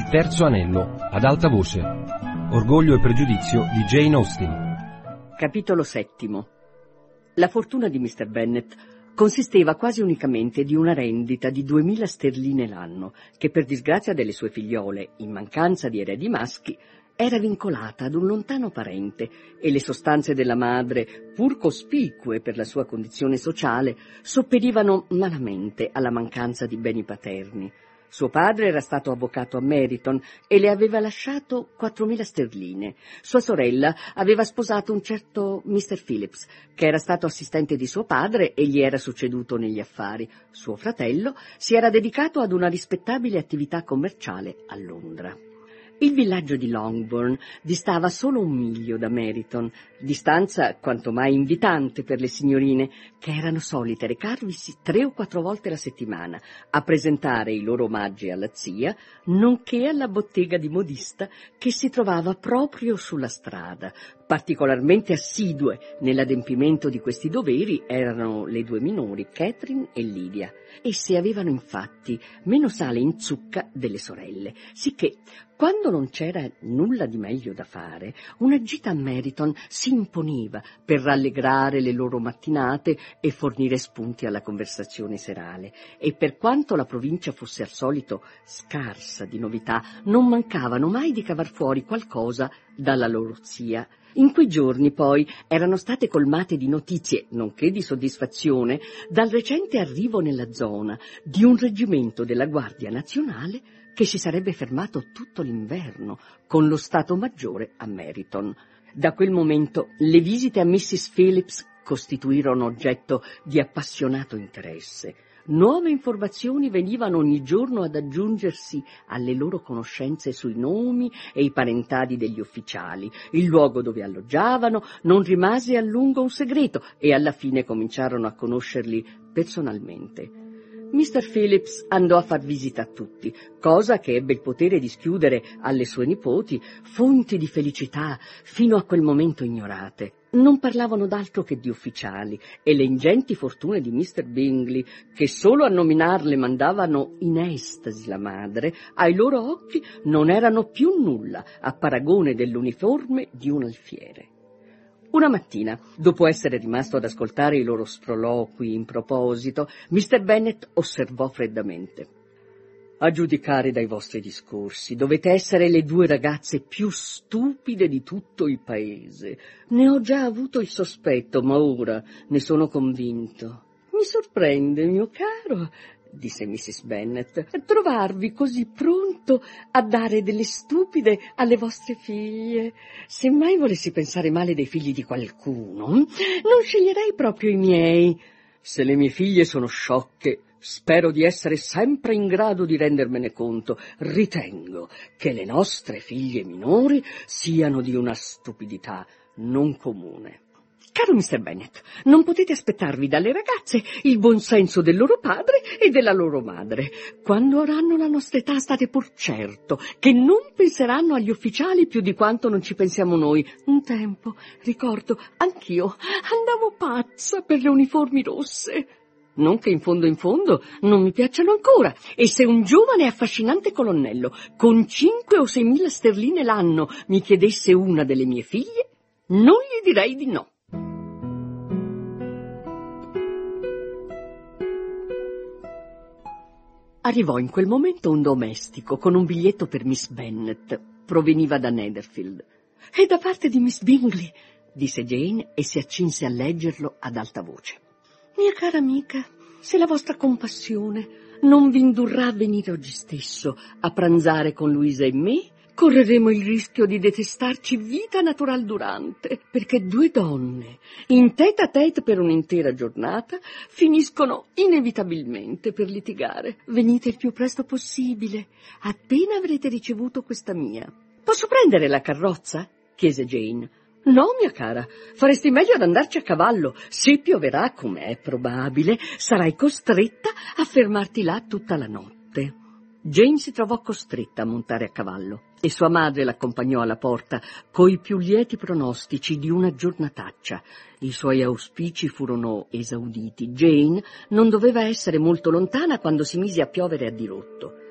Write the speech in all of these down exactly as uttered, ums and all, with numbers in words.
Il terzo anello, ad alta voce. Orgoglio e pregiudizio di Jane Austen. Capitolo settimo. La fortuna di mister Bennet consisteva quasi unicamente di una rendita di duemila sterline l'anno, che per disgrazia delle sue figliole, in mancanza di eredi maschi, era vincolata ad un lontano parente, e le sostanze della madre, pur cospicue per la sua condizione sociale, sopperivano malamente alla mancanza di beni paterni. Suo padre era stato avvocato a Meryton e le aveva lasciato quattromila sterline. Sua sorella aveva sposato un certo mister Phillips, che era stato assistente di suo padre e gli era succeduto negli affari. Suo fratello si era dedicato ad una rispettabile attività commerciale a Londra. Il villaggio di Longbourn distava solo un miglio da Meryton, distanza quanto mai invitante per le signorine, che erano solite recarvisi tre o quattro volte la settimana a presentare i loro omaggi alla zia, nonché alla bottega di modista che si trovava proprio sulla strada. Particolarmente assidue nell'adempimento di questi doveri erano le due minori, Catherine e Lydia. Esse avevano infatti meno sale in zucca delle sorelle, sicché quando non c'era nulla di meglio da fare, una gita a Meryton si imponiva per rallegrare le loro mattinate e fornire spunti alla conversazione serale. E per quanto la provincia fosse al solito scarsa di novità, non mancavano mai di cavar fuori qualcosa dalla loro zia. In quei giorni poi erano state colmate di notizie, nonché di soddisfazione, dal recente arrivo nella zona di un reggimento della Guardia Nazionale che si sarebbe fermato tutto l'inverno con lo Stato Maggiore a Meryton. Da quel momento le visite a missus Phillips costituirono oggetto di appassionato interesse. Nuove informazioni venivano ogni giorno ad aggiungersi alle loro conoscenze sui nomi e i parentadi degli ufficiali. Il luogo dove alloggiavano non rimase a lungo un segreto e alla fine cominciarono a conoscerli personalmente. mister Phillips andò a far visita a tutti, cosa che ebbe il potere di schiudere alle sue nipoti fonti di felicità fino a quel momento ignorate. Non parlavano d'altro che di ufficiali, e le ingenti fortune di mister Bingley, che solo a nominarle mandavano in estasi la madre, ai loro occhi non erano più nulla a paragone dell'uniforme di un alfiere. Una mattina, dopo essere rimasto ad ascoltare i loro sproloqui in proposito, mister Bennet osservò freddamente: «A giudicare dai vostri discorsi, dovete essere le due ragazze più stupide di tutto il paese. Ne ho già avuto il sospetto, ma ora ne sono convinto». «Mi sorprende, mio caro», disse missus Bennet, «trovarvi così pronto a dare delle stupide alle vostre figlie. Se mai volessi pensare male dei figli di qualcuno, non sceglierei proprio i miei. Se le mie figlie sono sciocche, spero di essere sempre in grado di rendermene conto. Ritengo che le nostre figlie minori siano di una stupidità non comune». «Caro mister Bennet, non potete aspettarvi dalle ragazze il buon senso del loro padre e della loro madre. Quando avranno la nostra età state pur certo che non penseranno agli ufficiali più di quanto non ci pensiamo noi. Un tempo, ricordo, anch'io andavo pazza per le uniformi rosse. Non che in fondo in fondo non mi piacciono ancora, e se un giovane e affascinante colonnello con cinque o seimila sterline l'anno mi chiedesse una delle mie figlie, non gli direi di no». Arrivò in quel momento un domestico con un biglietto per miss Bennet. Proveniva da Netherfield. «È da parte di miss Bingley», disse Jane e si accinse a leggerlo ad alta voce. «Mia cara amica, se la vostra compassione non vi indurrà a venire oggi stesso a pranzare con Luisa e me, correremo il rischio di detestarci vita natural durante, perché due donne, in tête à tête per un'intera giornata, finiscono inevitabilmente per litigare. Venite il più presto possibile, appena avrete ricevuto questa mia». «Posso prendere la carrozza?» chiese Jane. «No, mia cara, faresti meglio ad andarci a cavallo. Se pioverà, come è probabile, sarai costretta a fermarti là tutta la notte». Jane si trovò costretta a montare a cavallo e sua madre l'accompagnò alla porta coi più lieti pronostici di una giornataccia. I suoi auspici furono esauditi. Jane non doveva essere molto lontana quando si mise a piovere a dirotto.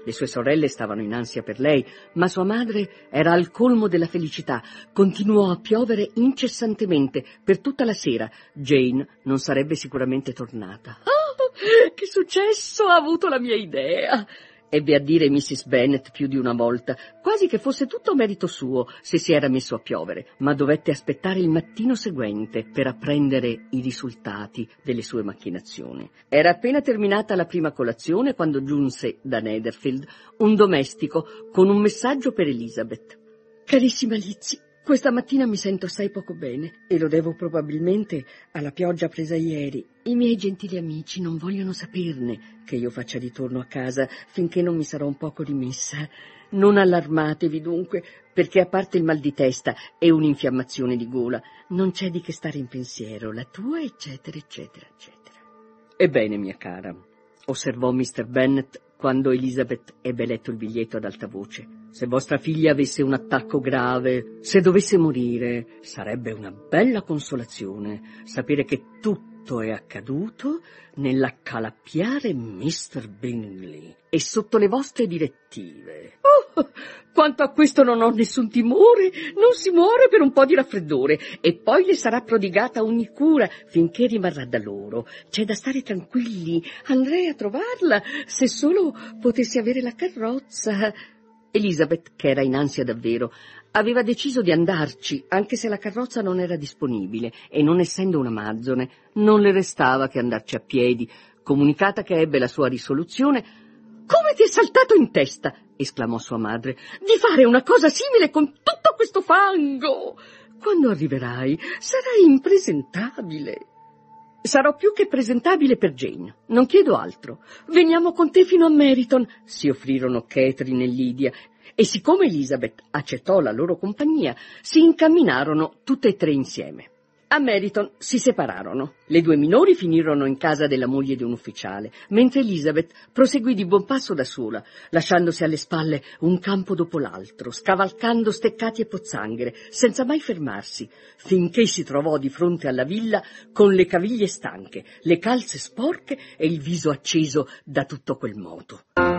Le sue sorelle stavano in ansia per lei, ma sua madre era al colmo della felicità. Continuò a piovere incessantemente per tutta la sera. Jane non sarebbe sicuramente tornata. «Oh, che successo! Ha avuto la mia idea!» ebbe a dire missis Bennet più di una volta, quasi che fosse tutto merito suo se si era messo a piovere, ma dovette aspettare il mattino seguente per apprendere i risultati delle sue macchinazioni. Era appena terminata la prima colazione quando giunse da Netherfield un domestico con un messaggio per Elizabeth. «Carissima Lizzie, questa mattina mi sento assai poco bene e lo devo probabilmente alla pioggia presa ieri. I miei gentili amici non vogliono saperne che io faccia ritorno a casa finché non mi sarò un poco rimessa. Non allarmatevi dunque, perché a parte il mal di testa e un'infiammazione di gola, non c'è di che stare in pensiero, la tua eccetera eccetera eccetera». «Ebbene, mia cara», osservò mister Bennet quando Elizabeth ebbe letto il biglietto ad alta voce, «se vostra figlia avesse un attacco grave, se dovesse morire, sarebbe una bella consolazione sapere che tutto è accaduto nell'accalappiare mister Bingley e sotto le vostre direttive. Oh, quanto a questo non ho nessun timore, non si muore per un po' di raffreddore e poi le sarà prodigata ogni cura finché rimarrà da loro. C'è da stare tranquilli, andrei a trovarla se solo potessi avere la carrozza». Elizabeth, che era in ansia davvero, aveva deciso di andarci, anche se la carrozza non era disponibile, e non essendo una mazzone, non le restava che andarci a piedi. Comunicata che ebbe la sua risoluzione, «Come ti è saltato in testa», esclamò sua madre, «di fare una cosa simile con tutto questo fango? Quando arriverai sarai impresentabile». «Sarò più che presentabile per Jane, non chiedo altro. Veniamo con te fino a Meryton», si offrirono Catherine e Lydia, e siccome Elizabeth accettò la loro compagnia, si incamminarono tutte e tre insieme. A Meryton si separarono. Le due minori finirono in casa della moglie di un ufficiale, mentre Elizabeth proseguì di buon passo da sola, lasciandosi alle spalle un campo dopo l'altro, scavalcando steccati e pozzanghere, senza mai fermarsi, finché si trovò di fronte alla villa con le caviglie stanche, le calze sporche e il viso acceso da tutto quel moto.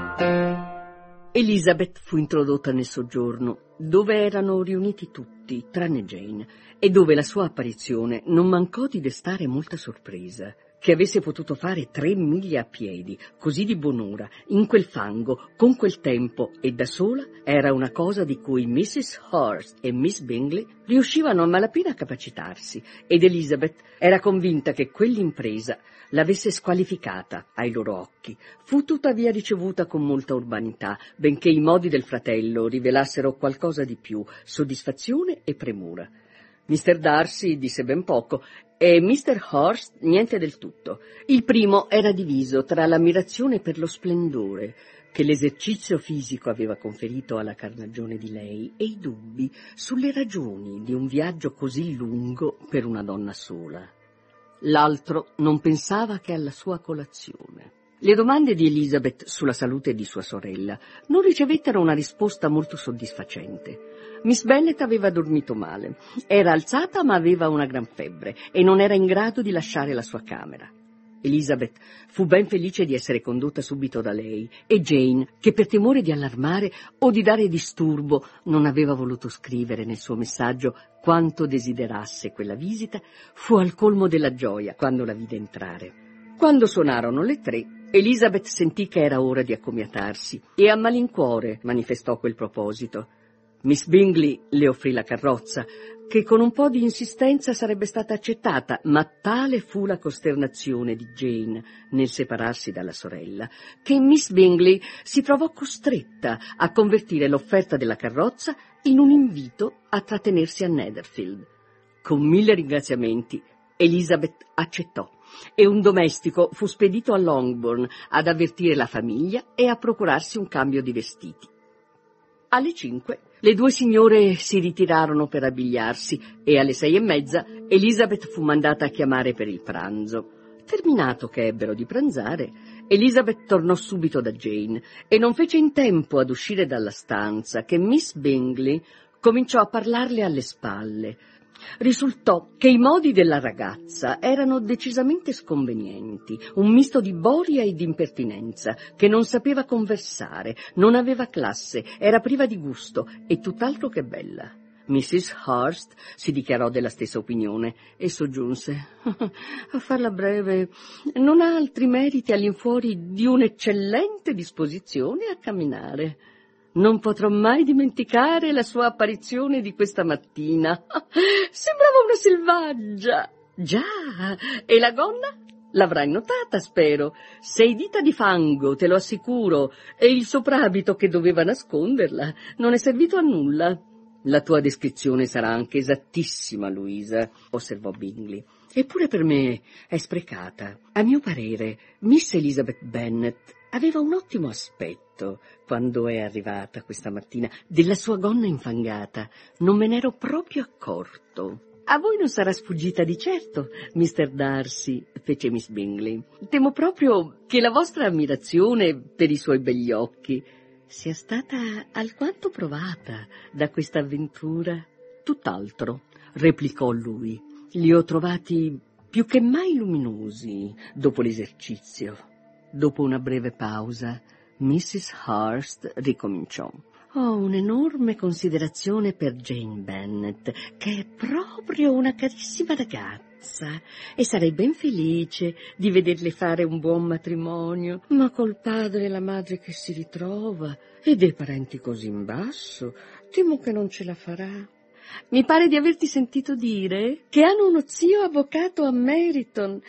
Elizabeth fu introdotta nel soggiorno, dove erano riuniti tutti, tranne Jane, e dove la sua apparizione non mancò di destare molta sorpresa. Che avesse potuto fare tre miglia a piedi, così di buon'ora, in quel fango, con quel tempo e da sola, era una cosa di cui missus Hurst e miss Bingley riuscivano a malapena a capacitarsi, ed Elizabeth era convinta che quell'impresa l'avesse squalificata ai loro occhi. Fu tuttavia ricevuta con molta urbanità, benché i modi del fratello rivelassero qualcosa di più, soddisfazione e premura. mister Darcy disse ben poco e mister Hurst niente del tutto. Il primo era diviso tra l'ammirazione per lo splendore che l'esercizio fisico aveva conferito alla carnagione di lei e i dubbi sulle ragioni di un viaggio così lungo per una donna sola. L'altro non pensava che alla sua colazione. Le domande di Elizabeth sulla salute di sua sorella non ricevettero una risposta molto soddisfacente. Miss Bennet aveva dormito male, era alzata ma aveva una gran febbre e non era in grado di lasciare la sua camera. Elizabeth fu ben felice di essere condotta subito da lei e Jane, che per timore di allarmare o di dare disturbo non aveva voluto scrivere nel suo messaggio quanto desiderasse quella visita, fu al colmo della gioia quando la vide entrare. Quando suonarono le tre, Elizabeth sentì che era ora di accomiatarsi e a malincuore manifestò quel proposito. Miss Bingley le offrì la carrozza, che con un po' di insistenza sarebbe stata accettata, ma tale fu la costernazione di Jane nel separarsi dalla sorella, che Miss Bingley si trovò costretta a convertire l'offerta della carrozza in un invito a trattenersi a Netherfield. Con mille ringraziamenti, Elizabeth accettò, e un domestico fu spedito a Longbourn ad avvertire la famiglia e a procurarsi un cambio di vestiti. Alle cinque le due signore si ritirarono per abbigliarsi e alle sei e mezza Elizabeth fu mandata a chiamare per il pranzo. Terminato che ebbero di pranzare, Elizabeth tornò subito da Jane e non fece in tempo ad uscire dalla stanza che Miss Bingley cominciò a parlarle alle spalle. Risultò che i modi della ragazza erano decisamente sconvenienti, un misto di boria e di impertinenza, che non sapeva conversare, non aveva classe, era priva di gusto e tutt'altro che bella. missis Hurst si dichiarò della stessa opinione e soggiunse: a farla breve, non ha altri meriti all'infuori di un'eccellente disposizione a camminare. Non potrò mai dimenticare la sua apparizione di questa mattina. Sembrava una selvaggia. Già, e la gonna? L'avrai notata, spero. Sei dita di fango, te lo assicuro, e il soprabito che doveva nasconderla non è servito a nulla. La tua descrizione sarà anche esattissima, Louisa, osservò Bingley. Eppure per me è sprecata. A mio parere, Miss Elizabeth Bennet aveva un ottimo aspetto quando è arrivata questa mattina. Della sua gonna infangata non me n'ero proprio accorto. A voi non sarà sfuggita di certo, mister Darcy, fece Miss Bingley. Temo proprio che la vostra ammirazione per i suoi begli occhi sia stata alquanto provata da questa avventura. Tutt'altro, replicò lui. Li ho trovati più che mai luminosi dopo l'esercizio. Dopo una breve pausa, missis Hurst ricominciò. Ho un'enorme considerazione per Jane Bennet, che è proprio una carissima ragazza, e sarei ben felice di vederle fare un buon matrimonio, ma col padre e la madre che si ritrova e dei parenti così in basso, temo che non ce la farà. Mi pare di averti sentito dire che hanno uno zio avvocato a Meryton.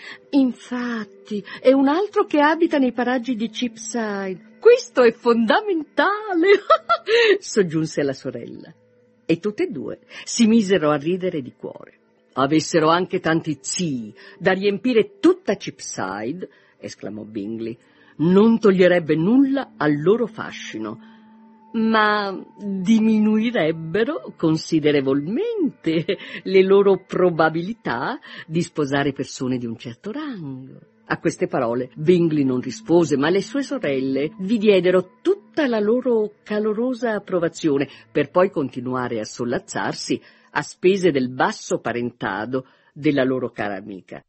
Infatti, e un altro che abita nei paraggi di Cheapside. Questo è fondamentale, soggiunse la sorella. E tutte e due si misero a ridere di cuore. Avessero anche tanti zii da riempire tutta Cheapside, esclamò Bingley, non toglierebbe nulla al loro fascino, ma diminuirebbero considerevolmente le loro probabilità di sposare persone di un certo rango. A queste parole Bingley non rispose, ma le sue sorelle vi diedero tutta la loro calorosa approvazione, per poi continuare a sollazzarsi a spese del basso parentado della loro cara amica.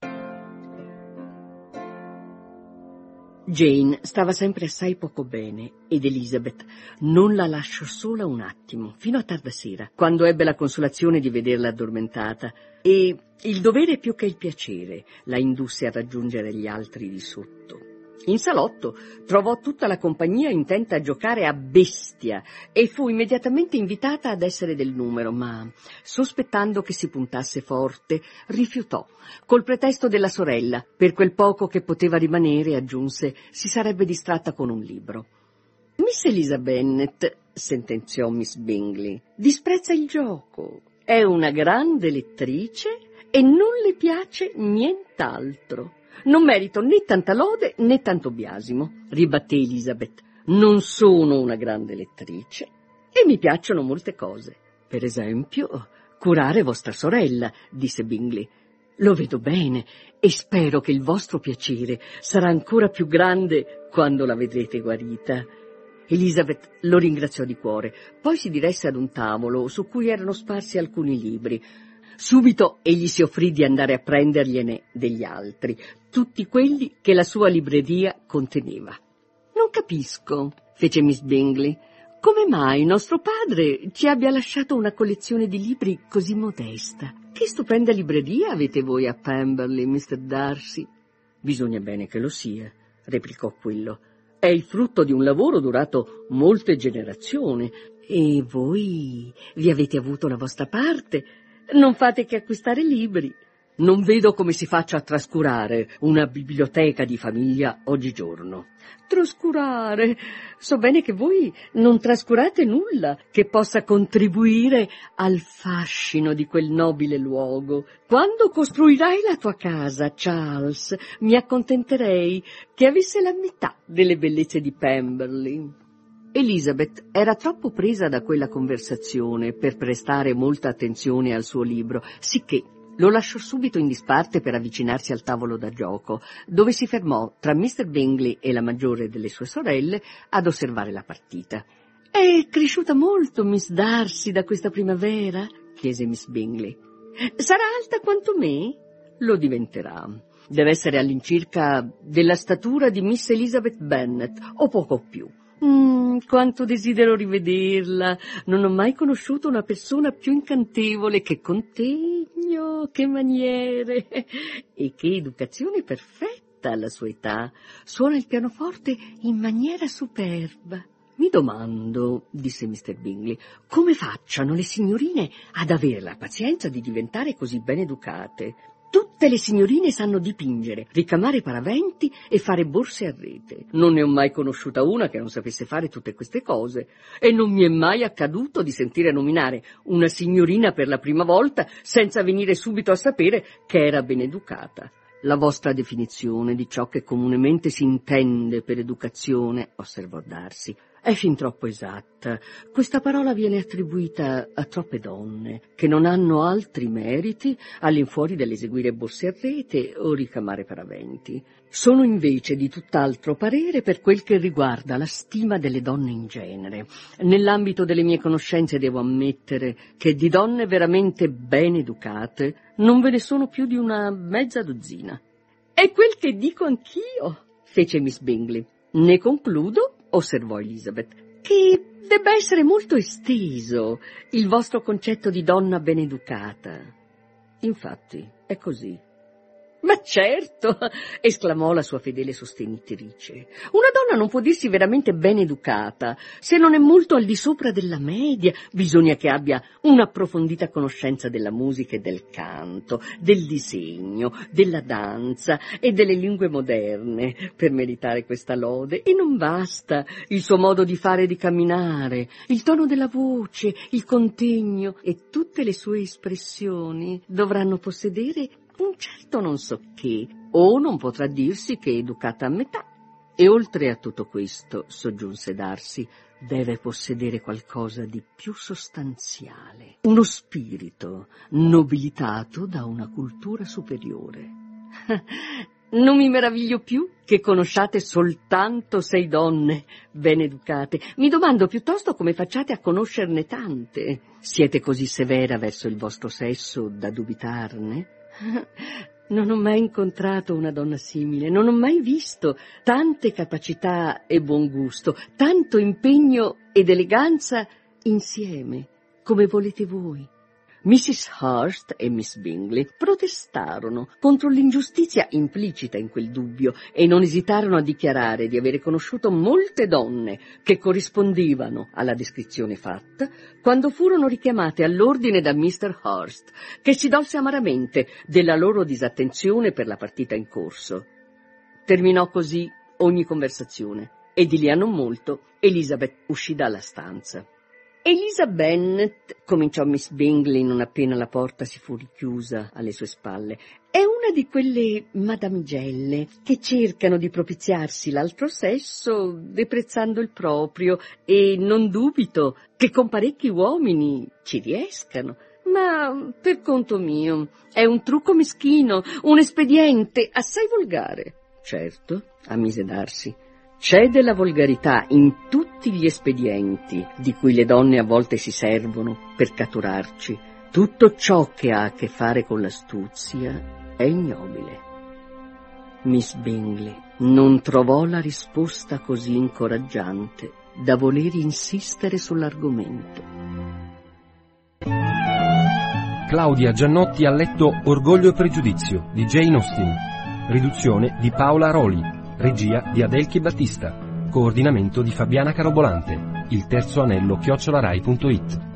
Jane stava sempre assai poco bene ed Elizabeth non la lasciò sola un attimo, fino a tarda sera, quando ebbe la consolazione di vederla addormentata, e il dovere più che il piacere la indusse a raggiungere gli altri di sotto. In salotto trovò tutta la compagnia intenta a giocare a bestia e fu immediatamente invitata ad essere del numero, ma, sospettando che si puntasse forte, rifiutò, col pretesto della sorella. Per quel poco che poteva rimanere, aggiunse, si sarebbe distratta con un libro. Miss Eliza Bennet, sentenziò Miss Bingley, disprezza il gioco, è una grande lettrice e non le piace nient'altro. Non merito né tanta lode né tanto biasimo, ribatté Elizabeth. Non sono una grande lettrice e mi piacciono molte cose. Per esempio, curare vostra sorella, disse Bingley. Lo vedo bene e spero che il vostro piacere sarà ancora più grande quando la vedrete guarita. Elizabeth lo ringraziò di cuore, poi si diresse ad un tavolo su cui erano sparsi alcuni libri. Subito egli si offrì di andare a prendergliene degli altri, tutti quelli che la sua libreria conteneva. Non capisco, fece Miss Bingley, come mai nostro padre ci abbia lasciato una collezione di libri così modesta. Che stupenda libreria avete voi a Pemberley, mister Darcy. Bisogna bene che lo sia, replicò quello. È il frutto di un lavoro durato molte generazioni, e voi vi avete avuto la vostra parte. Non fate che acquistare libri. Non vedo come si faccia a trascurare una biblioteca di famiglia oggigiorno. Trascurare? So bene che voi non trascurate nulla che possa contribuire al fascino di quel nobile luogo. Quando costruirai la tua casa, Charles, mi accontenterei che avesse la metà delle bellezze di Pemberley. Elizabeth era troppo presa da quella conversazione per prestare molta attenzione al suo libro, sicché lo lasciò subito in disparte per avvicinarsi al tavolo da gioco, dove si fermò tra mister Bingley e la maggiore delle sue sorelle ad osservare la partita. «È cresciuta molto Miss Darcy da questa primavera?» chiese Miss Bingley. Sarà alta quanto me? Lo diventerà. Deve essere all'incirca della statura di Miss Elizabeth Bennet, o poco più. Mm, quanto desidero rivederla. Non ho mai conosciuto una persona più incantevole. Che contegno, che maniere e che educazione perfetta alla sua età. Suona il pianoforte in maniera superba. Mi domando, disse mister Bingley, come facciano le signorine ad avere la pazienza di diventare così ben educate. Tutte le signorine sanno dipingere, ricamare paraventi e fare borse a rete. Non ne ho mai conosciuta una che non sapesse fare tutte queste cose, e non mi è mai accaduto di sentire nominare una signorina per la prima volta senza venire subito a sapere che era ben educata. La vostra definizione di ciò che comunemente si intende per educazione, osservò Darcy, è fin troppo esatta. Questa parola viene attribuita a troppe donne che non hanno altri meriti all'infuori dell'eseguire borse a rete o ricamare paraventi. Sono invece di tutt'altro parere per quel che riguarda la stima delle donne in genere. Nell'ambito delle mie conoscenze devo ammettere che di donne veramente ben educate non ve ne sono più di una mezza dozzina. È quel che dico anch'io, fece Miss Bingley. Ne concludo, osservò Elizabeth, che debba essere molto esteso il vostro concetto di donna ben educata. Infatti, è così. Ma certo, esclamò la sua fedele sostenitrice, una donna non può dirsi veramente ben educata se non è molto al di sopra della media. Bisogna che abbia un'approfondita conoscenza della musica e del canto, del disegno, della danza e delle lingue moderne per meritare questa lode, e non basta il suo modo di fare e di camminare, il tono della voce, il contegno e tutte le sue espressioni dovranno possedere un certo non so che, o non potrà dirsi che è educata a metà. E oltre a tutto questo, soggiunse Darcy, deve possedere qualcosa di più sostanziale, uno spirito nobilitato da una cultura superiore. Non mi meraviglio più che conosciate soltanto sei donne ben educate. Mi domando piuttosto come facciate a conoscerne tante. Siete così severa verso il vostro sesso da dubitarne? Non ho mai incontrato una donna simile, non ho mai visto tante capacità e buon gusto, tanto impegno ed eleganza insieme, come volete voi. missis Hurst e Miss Bingley protestarono contro l'ingiustizia implicita in quel dubbio e non esitarono a dichiarare di avere conosciuto molte donne che corrispondevano alla descrizione fatta quando furono richiamate all'ordine da mister Hurst, che si dolse amaramente della loro disattenzione per la partita in corso. Terminò così ogni conversazione e di lì a non molto Elizabeth uscì dalla stanza. Elisa Bennet, cominciò Miss Bingley non appena la porta si fu richiusa alle sue spalle, è una di quelle madamigelle che cercano di propiziarsi l'altro sesso deprezzando il proprio, e non dubito che con parecchi uomini ci riescano. Ma per conto mio è un trucco meschino, un espediente assai volgare. Certo, ammise Darcy, c'è della volgarità in tutti gli espedienti di cui le donne a volte si servono per catturarci. Tutto ciò che ha a che fare con l'astuzia è ignobile. Miss Bingley non trovò la risposta così incoraggiante da voler insistere sull'argomento. Claudia Giannotti ha letto Orgoglio e pregiudizio di Jane Austen, riduzione di Paola Roli, regia di Adelchi Battista, coordinamento di Fabiana Carobolante, il terzo anello chiocciola rai punto it.